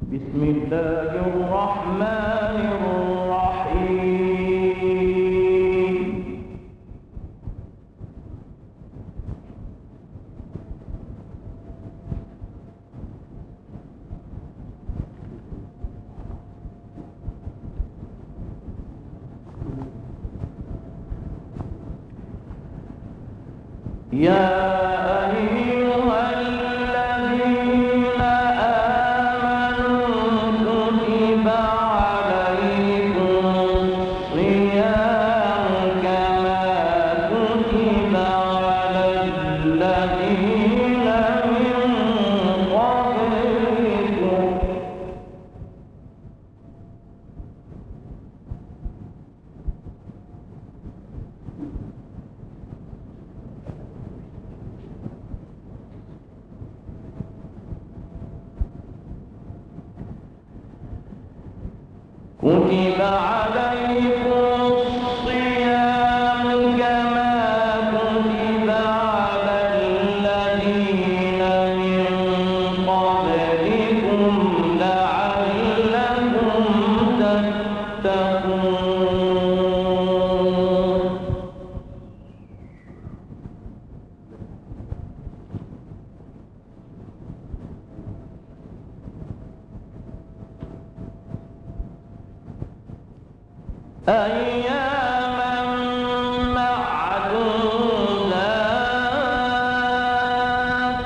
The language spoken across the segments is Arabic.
بسم الله الرحمن الرحيم. يا كتب عليكم الصيام كما كتب على الذين من قبلكم لعلكم تتقون. أياما معدودات،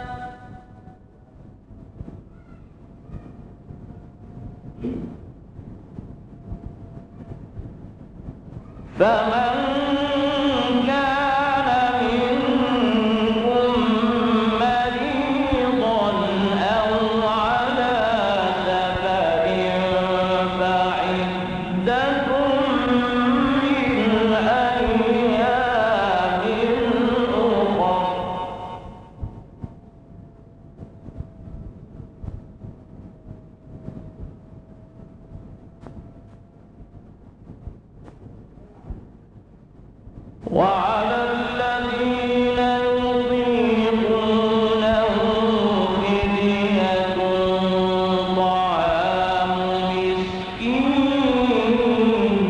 فمن كان منكم مريضا أو على سفر فعدة من أيام أخر. وعلى الذين يطيقونه فدية طعام مسكين،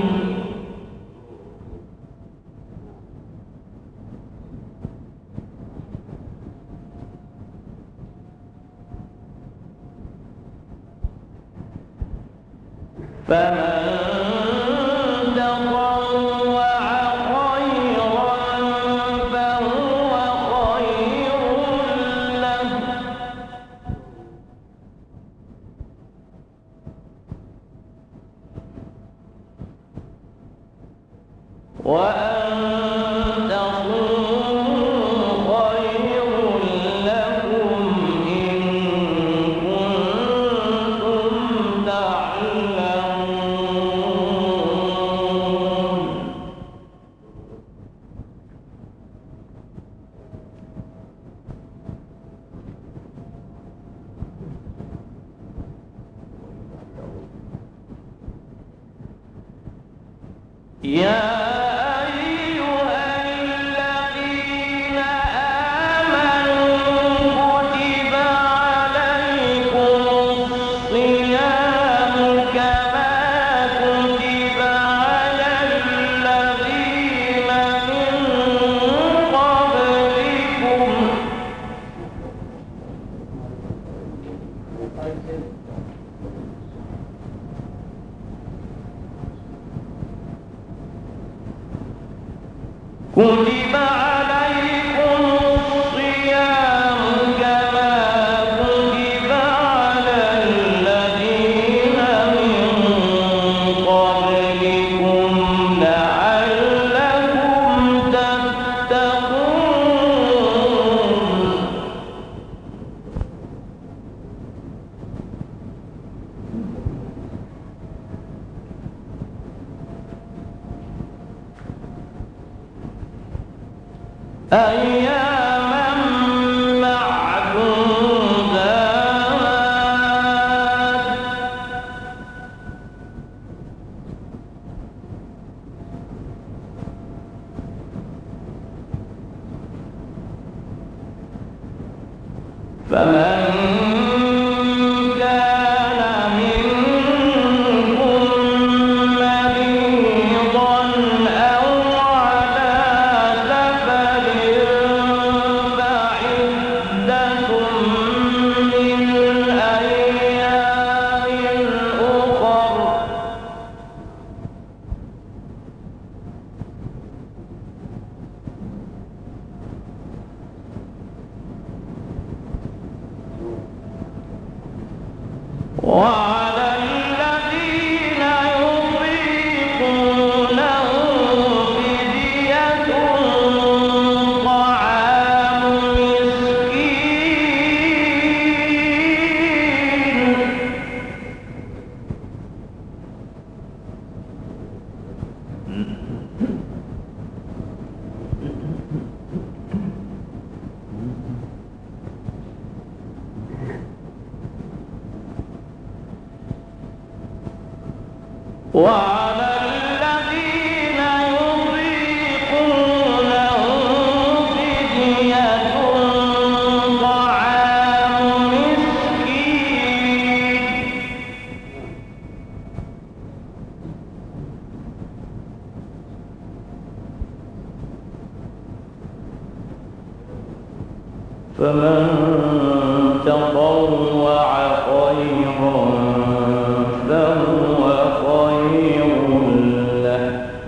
فمن تطوع خيرا فهو خير له، وأن تصوموا خير لكم إن كنتم تعلمون. يا أيها الذين آمنوا كتب عليكم الصيام كما كتب على الذين من قبلكم كتب عليكم الصيام كما كتب على الذين من قبلكم لعلكم تتقون. أياما معدودات، فمن كان وعلى الذين يطيقونه فدية طعام وعلى الذين يطيقونه فدية طعام مسكين فمن تطوع خيرا فهو خير له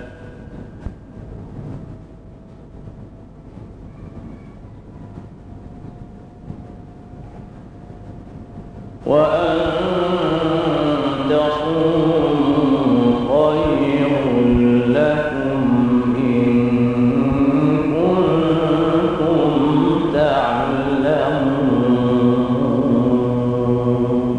وأن تصوموا خير لكم إن كنتم تعلمون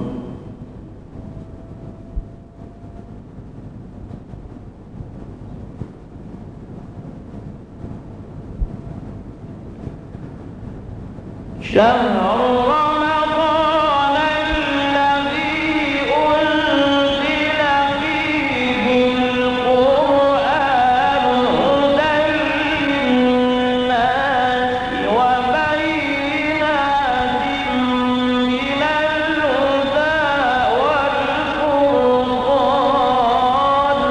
شهر رمضان الذي أنزل فيه القرآن هدى للناس وبينات من الهدى والفرقان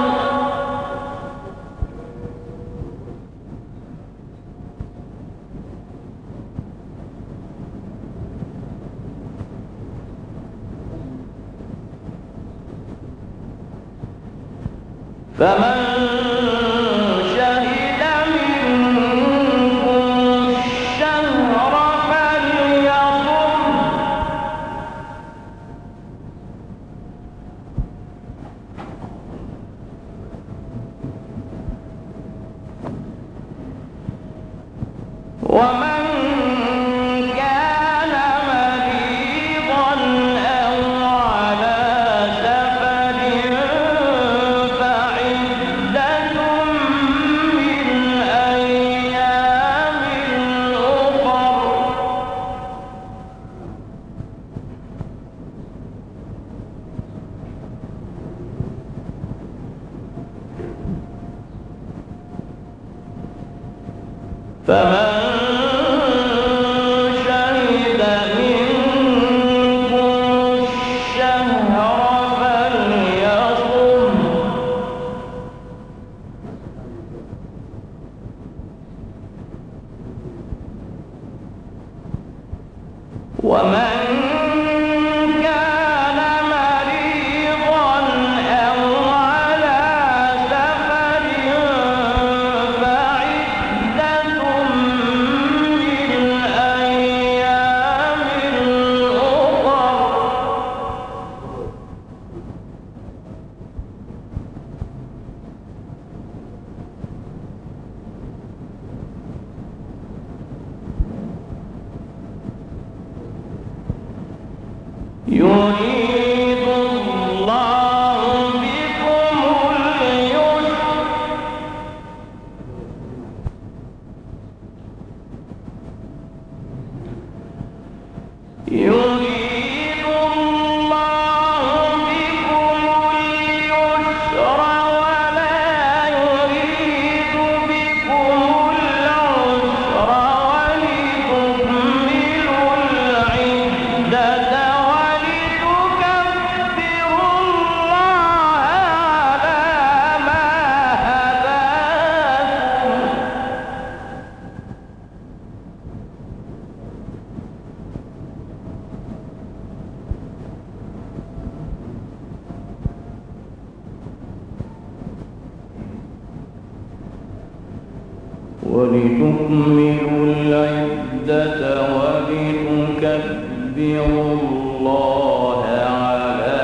فمن شهد منكم الشهر فليصم ومن كان مريضا أو على سفر فعدة من أيام أخر فمن شهد منكم الشهر فليصم ومن كان مريضا أو على سفر فعدة من أيام أخر يريد الله بكم اليسر يريد الله بكم اليسر ولا يريد بكم العسر ولتكملوا العدة ولتكبروا الله على ما هداكم ولتكملوا العدة ولتكبروا الله على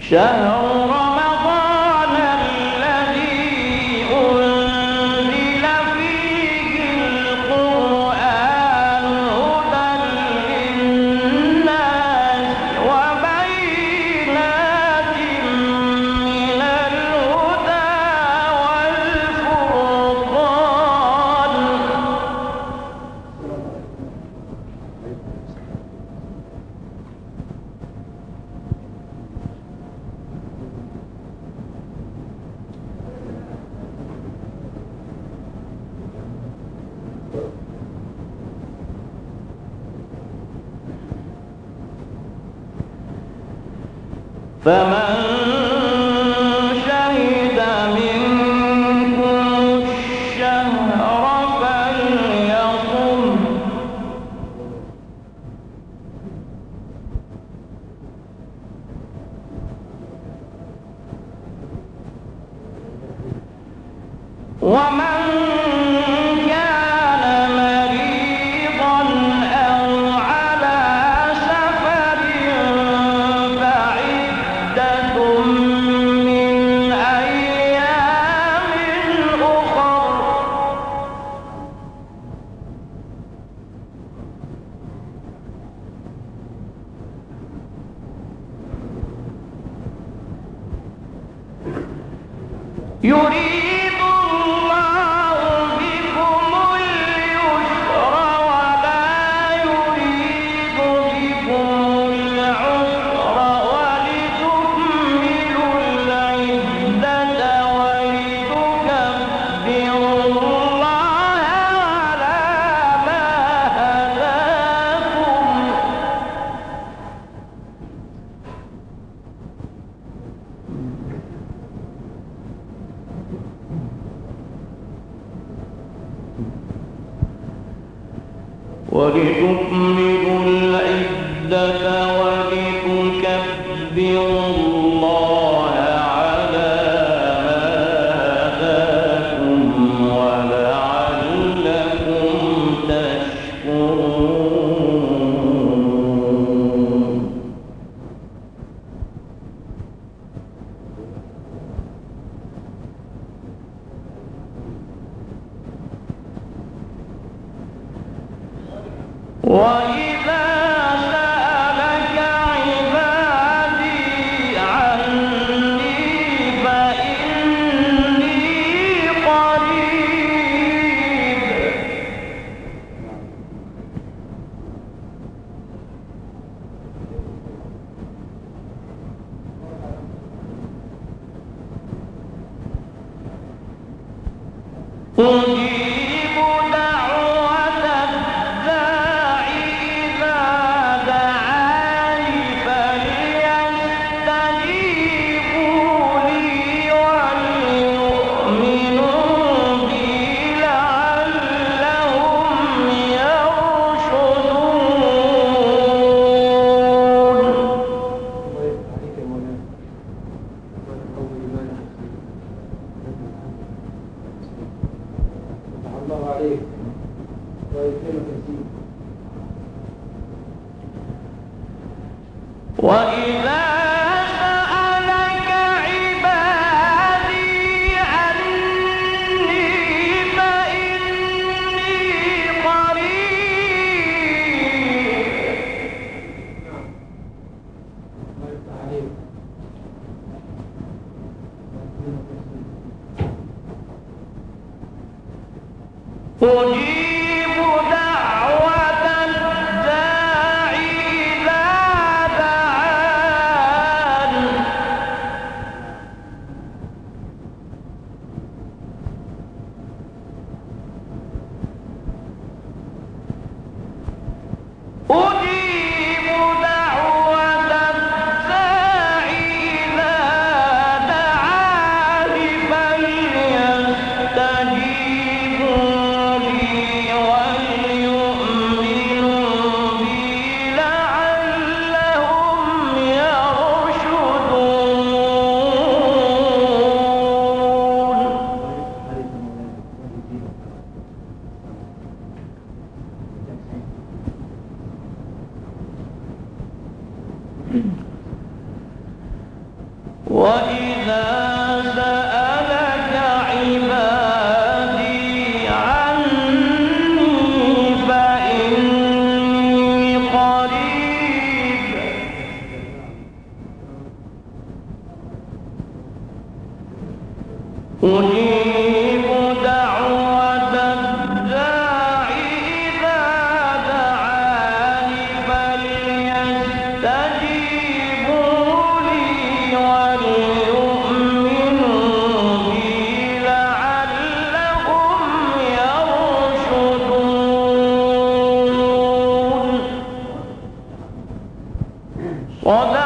شهر رمضان الذي أنزل فيه القرآن هدى للناس وبينات من الهدى والفرقان فمن شهد منكم الشهر فليصم ومن كان مريضا أو على سفر فعدة من أيام أخر يريد الله بكم اليسر ولا يريد بكم العسر ولتكملوا العدة ولتكبروا الله على ما هداكم ولتكملوا العدة ولتكبروا الله على ما هداكم ولعلكم تشكرون وإذا سألك عبادي عني فإني قريب أجيب دعوة الداعي إذا دعاني فليستجيبوا لي وليؤمنوا بي لعلهم يرشدون الله عليك ويكرمك فيه. وإذا سألك عبادي عني فإني قريب الله يفتح عليك أجيب دعوة الداعي إذا دعان أجيب دعوة الداعي إذا دعان فليستجيبوا لي أجيب دعوة الداع إذا دعاني فليستجيبوا لي وليؤمنوا بي لعلهم يرشدون.